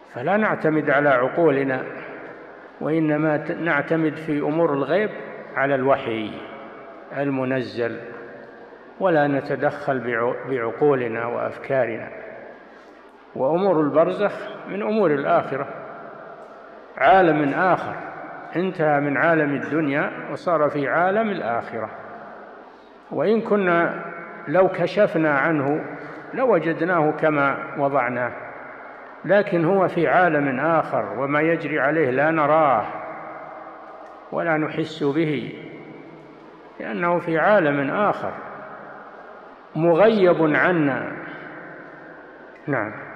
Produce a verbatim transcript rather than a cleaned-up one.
فلا نعتمد على عقولنا، وإنما نعتمد في أمور الغيب على الوحي المنزل، ولا نتدخل بعقولنا وأفكارنا. وأمور البرزخ من أمور الآخرة، عالم آخر انتهى من عالم الدنيا وصار في عالم الآخرة، وإن كنا لو كشفنا عنه لوجدناه كما وضعناه، لكن هو في عالم آخر، وما يجري عليه لا نراه ولا نحس به، لأنه في عالم آخر مغيب عنا. نعم.